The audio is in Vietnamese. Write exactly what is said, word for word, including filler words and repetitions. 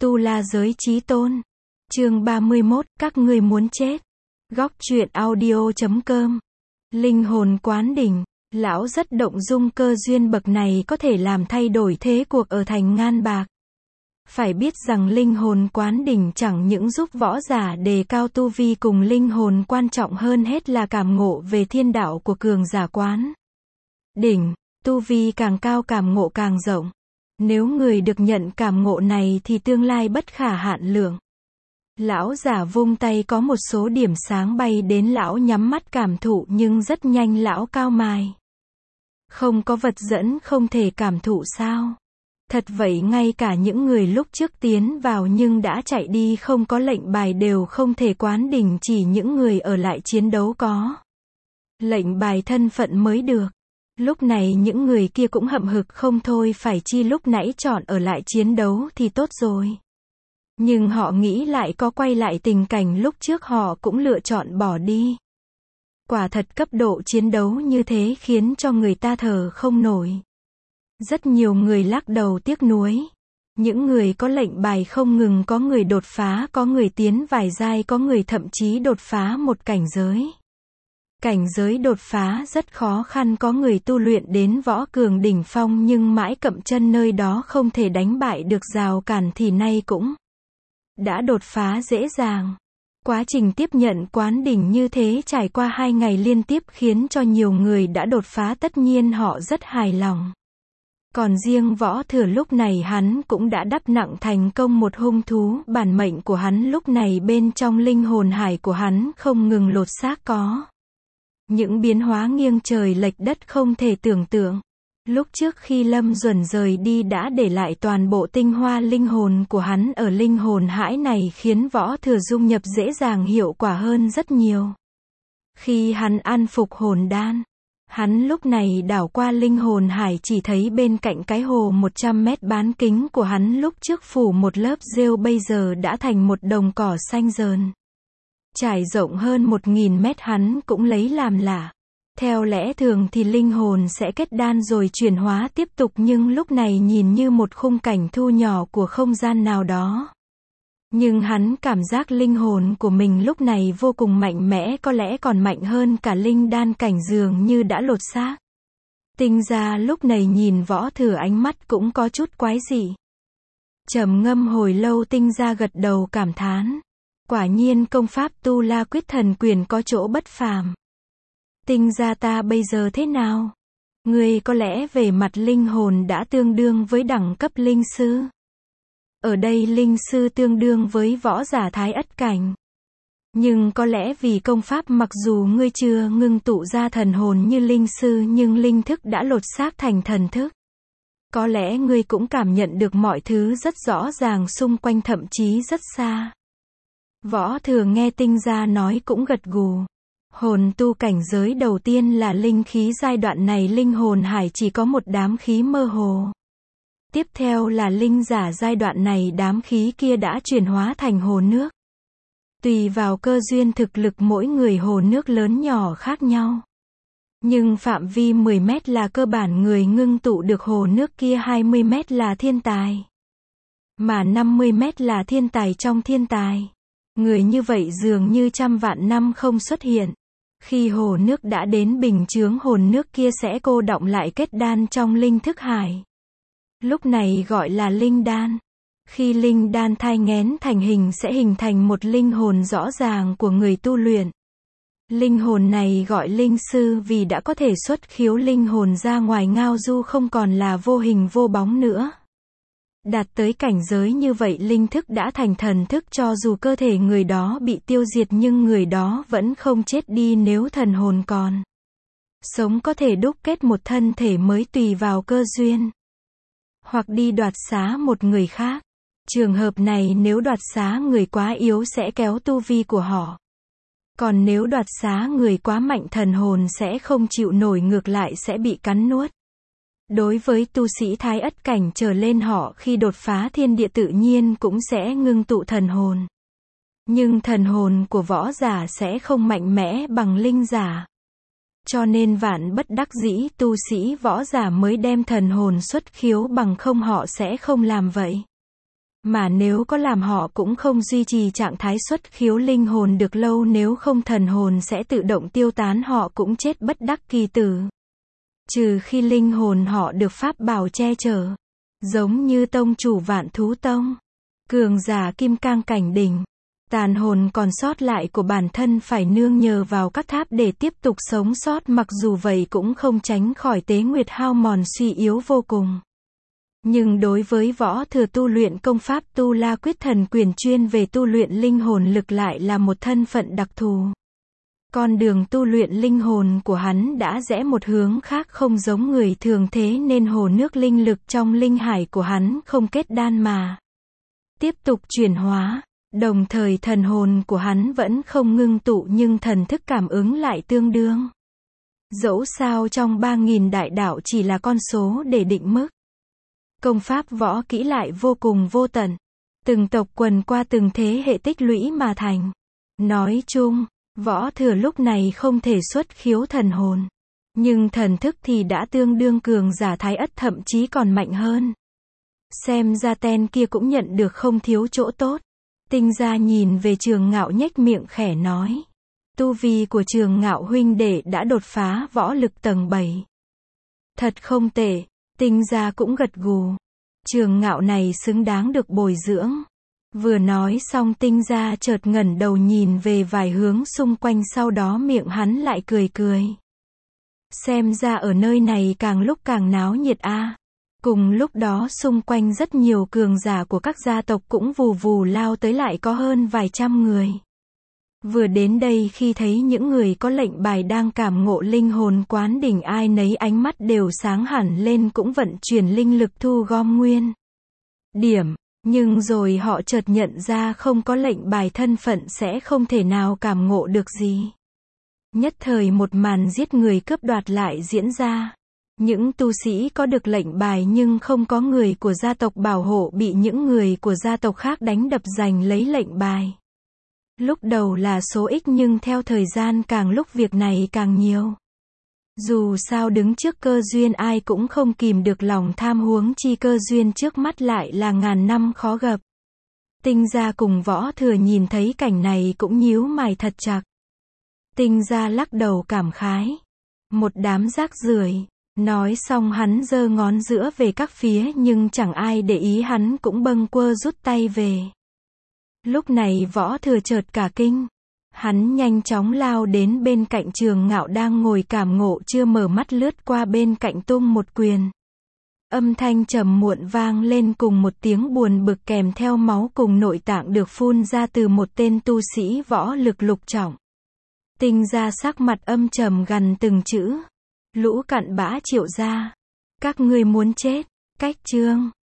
Tu La Giới Chí Tôn. Chương ba mươi mốt, các ngươi muốn chết. Góc truyện audio chấm com. Linh hồn quán đỉnh. Lão rất động dung, cơ duyên bậc này có thể làm thay đổi thế cuộc ở thành Ngan Bạc. Phải biết rằng linh hồn quán đỉnh chẳng những giúp võ giả đề cao tu vi cùng linh hồn, quan trọng hơn hết là cảm ngộ về thiên đạo của cường giả quán đỉnh. Tu vi càng cao cảm ngộ càng rộng. Nếu người được nhận cảm ngộ này thì tương lai bất khả hạn lượng. Lão giả vung tay, có một số điểm sáng bay đến, lão nhắm mắt cảm thụ nhưng rất nhanh lão cau mày. Không có vật dẫn không thể cảm thụ sao? Thật vậy, ngay cả những người lúc trước tiến vào nhưng đã chạy đi không có lệnh bài đều không thể quán đỉnh, chỉ những người ở lại chiến đấu có lệnh bài thân phận mới được. Lúc này những người kia cũng hậm hực không thôi, phải chi lúc nãy chọn ở lại chiến đấu thì tốt rồi. Nhưng họ nghĩ lại, có quay lại tình cảnh lúc trước họ cũng lựa chọn bỏ đi. Quả thật cấp độ chiến đấu như thế khiến cho người ta thở không nổi. Rất nhiều người lắc đầu tiếc nuối. Những người có lệnh bài không ngừng có người đột phá, có người tiến vài giai, có người thậm chí đột phá một cảnh giới. Cảnh giới đột phá rất khó khăn, có người tu luyện đến võ cường đỉnh phong nhưng mãi cậm chân nơi đó không thể đánh bại được rào cản thì nay cũng đã đột phá dễ dàng. Quá trình tiếp nhận quán đỉnh như thế trải qua hai ngày liên tiếp khiến cho nhiều người đã đột phá, tất nhiên họ rất hài lòng. Còn riêng Võ Thừa lúc này hắn cũng đã đắp nặng thành công một hung thú, bản mệnh của hắn lúc này bên trong linh hồn hải của hắn không ngừng lột xác, có những biến hóa nghiêng trời lệch đất không thể tưởng tượng. Lúc trước khi Lâm Duẩn rời đi đã để lại toàn bộ tinh hoa linh hồn của hắn ở linh hồn hải này, khiến Võ Thừa dung nhập dễ dàng, hiệu quả hơn rất nhiều. Khi hắn ăn phục hồn đan, hắn lúc này đảo qua linh hồn hải chỉ thấy bên cạnh cái hồ một trăm mét bán kính của hắn lúc trước phủ một lớp rêu bây giờ đã thành một đồng cỏ xanh rờn. Trải rộng hơn một nghìn mét, hắn cũng lấy làm lạ. Theo lẽ thường thì linh hồn sẽ kết đan rồi chuyển hóa tiếp tục, nhưng lúc này nhìn như một khung cảnh thu nhỏ của không gian nào đó. Nhưng hắn cảm giác linh hồn của mình lúc này vô cùng mạnh mẽ, có lẽ còn mạnh hơn cả linh đan cảnh, dường như đã lột xác. Tinh Gia lúc này nhìn Võ Thừa ánh mắt cũng có chút quái dị. Trầm ngâm hồi lâu, Tinh Gia gật đầu cảm thán. Quả nhiên công pháp Tu La Quyết Thần Quyền có chỗ bất phàm. Tinh Gia ta bây giờ thế nào? Ngươi có lẽ về mặt linh hồn đã tương đương với đẳng cấp linh sư. Ở đây linh sư tương đương với võ giả thái ất cảnh. Nhưng có lẽ vì công pháp mặc dù ngươi chưa ngưng tụ ra thần hồn như linh sư nhưng linh thức đã lột xác thành thần thức. Có lẽ ngươi cũng cảm nhận được mọi thứ rất rõ ràng xung quanh, thậm chí rất xa. Võ Thừa nghe Tinh Gia nói cũng gật gù. Hồn tu cảnh giới đầu tiên là linh khí, giai đoạn này linh hồn hải chỉ có một đám khí mơ hồ. Tiếp theo là linh giả, giai đoạn này đám khí kia đã chuyển hóa thành hồ nước. Tùy vào cơ duyên thực lực mỗi người hồ nước lớn nhỏ khác nhau. Nhưng phạm vi mười mét là cơ bản, người ngưng tụ được hồ nước kia hai mươi mét là thiên tài. Mà năm mươi mét là thiên tài trong thiên tài. Người như vậy dường như trăm vạn năm không xuất hiện. Khi hồ nước đã đến bình chướng, hồn nước kia sẽ cô đọng lại kết đan trong linh thức hải. Lúc này gọi là linh đan. Khi linh đan thai nghén thành hình sẽ hình thành một linh hồn rõ ràng của người tu luyện. Linh hồn này gọi linh sư vì đã có thể xuất khiếu linh hồn ra ngoài ngao du, không còn là vô hình vô bóng nữa. Đạt tới cảnh giới như vậy, linh thức đã thành thần thức, cho dù cơ thể người đó bị tiêu diệt nhưng người đó vẫn không chết đi, nếu thần hồn còn sống có thể đúc kết một thân thể mới tùy vào cơ duyên. Hoặc đi đoạt xá một người khác. Trường hợp này nếu đoạt xá người quá yếu sẽ kéo tu vi của họ. Còn nếu đoạt xá người quá mạnh, thần hồn sẽ không chịu nổi, ngược lại sẽ bị cắn nuốt. Đối với tu sĩ thái ất cảnh trở lên, họ khi đột phá thiên địa tự nhiên cũng sẽ ngưng tụ thần hồn. Nhưng thần hồn của võ giả sẽ không mạnh mẽ bằng linh giả. Cho nên vạn bất đắc dĩ tu sĩ võ giả mới đem thần hồn xuất khiếu, bằng không họ sẽ không làm vậy. Mà nếu có làm họ cũng không duy trì trạng thái xuất khiếu linh hồn được lâu, nếu không thần hồn sẽ tự động tiêu tán, họ cũng chết bất đắc kỳ tử. Trừ khi linh hồn họ được pháp bảo che chở. Giống như tông chủ Vạn Thú Tông, cường giả kim cang cảnh đỉnh, tàn hồn còn sót lại của bản thân phải nương nhờ vào các tháp để tiếp tục sống sót, mặc dù vậy cũng không tránh khỏi tế nguyệt hao mòn suy yếu vô cùng. Nhưng đối với Võ Thừa tu luyện công pháp Tu La Quyết Thần Quyền chuyên về tu luyện linh hồn lực lại là một thân phận đặc thù. Con đường tu luyện linh hồn của hắn đã rẽ một hướng khác, không giống người thường, thế nên hồ nước linh lực trong linh hải của hắn không kết đan mà tiếp tục chuyển hóa. Đồng thời thần hồn của hắn vẫn không ngưng tụ nhưng thần thức cảm ứng lại tương đương. Dẫu sao trong ba nghìn đại đạo chỉ là con số để định mức. Công pháp võ kỹ lại vô cùng vô tận. Từng tộc quần qua từng thế hệ tích lũy mà thành. Nói chung, Võ Thừa lúc này không thể xuất khiếu thần hồn. Nhưng thần thức thì đã tương đương cường giả Thái Ất, thậm chí còn mạnh hơn. Xem ra tên kia cũng nhận được không thiếu chỗ tốt. Tinh Gia nhìn về Trường Ngạo nhếch miệng khẽ nói. Tu vi của Trường Ngạo huynh đệ đã đột phá võ lực tầng bảy. Thật không tệ. Tinh Gia cũng gật gù. Trường Ngạo này xứng đáng được bồi dưỡng. Vừa nói xong Tinh Gia chợt ngẩng đầu nhìn về vài hướng xung quanh, sau đó miệng hắn lại cười cười. Xem ra ở nơi này càng lúc càng náo nhiệt a. À. Cùng lúc đó xung quanh rất nhiều cường giả của các gia tộc cũng vù vù lao tới, lại có hơn vài trăm người. Vừa đến đây khi thấy những người có lệnh bài đang cảm ngộ linh hồn quán đỉnh, ai nấy ánh mắt đều sáng hẳn lên, cũng vận chuyển linh lực thu gom nguyên điểm. Nhưng rồi họ chợt nhận ra không có lệnh bài thân phận sẽ không thể nào cảm ngộ được gì. Nhất thời một màn giết người cướp đoạt lại diễn ra. Những tu sĩ có được lệnh bài nhưng không có người của gia tộc bảo hộ bị những người của gia tộc khác đánh đập giành lấy lệnh bài. Lúc đầu là số ít nhưng theo thời gian càng lúc việc này càng nhiều. Dù sao đứng trước cơ duyên ai cũng không kìm được lòng tham, huống chi cơ duyên trước mắt lại là ngàn năm khó gặp. Tinh Gia cùng Võ Thừa nhìn thấy cảnh này cũng nhíu mày thật chặt. Tinh Gia lắc đầu cảm khái. Một đám rác rưởi. Nói xong hắn giơ ngón giữa về các phía nhưng chẳng ai để ý, hắn cũng bâng quơ rút tay về. Lúc này Võ Thừa chợt cả kinh. Hắn nhanh chóng lao đến bên cạnh Trường Ngạo đang ngồi cảm ngộ chưa mở mắt, lướt qua bên cạnh tung một quyền. Âm thanh trầm muộn vang lên cùng một tiếng buồn bực kèm theo máu cùng nội tạng được phun ra từ một tên tu sĩ võ lực lục trọng. Tinh Gia sắc mặt âm trầm gằn từng chữ. Lũ cặn bã Triệu gia. Các ngươi muốn chết. Cách chương.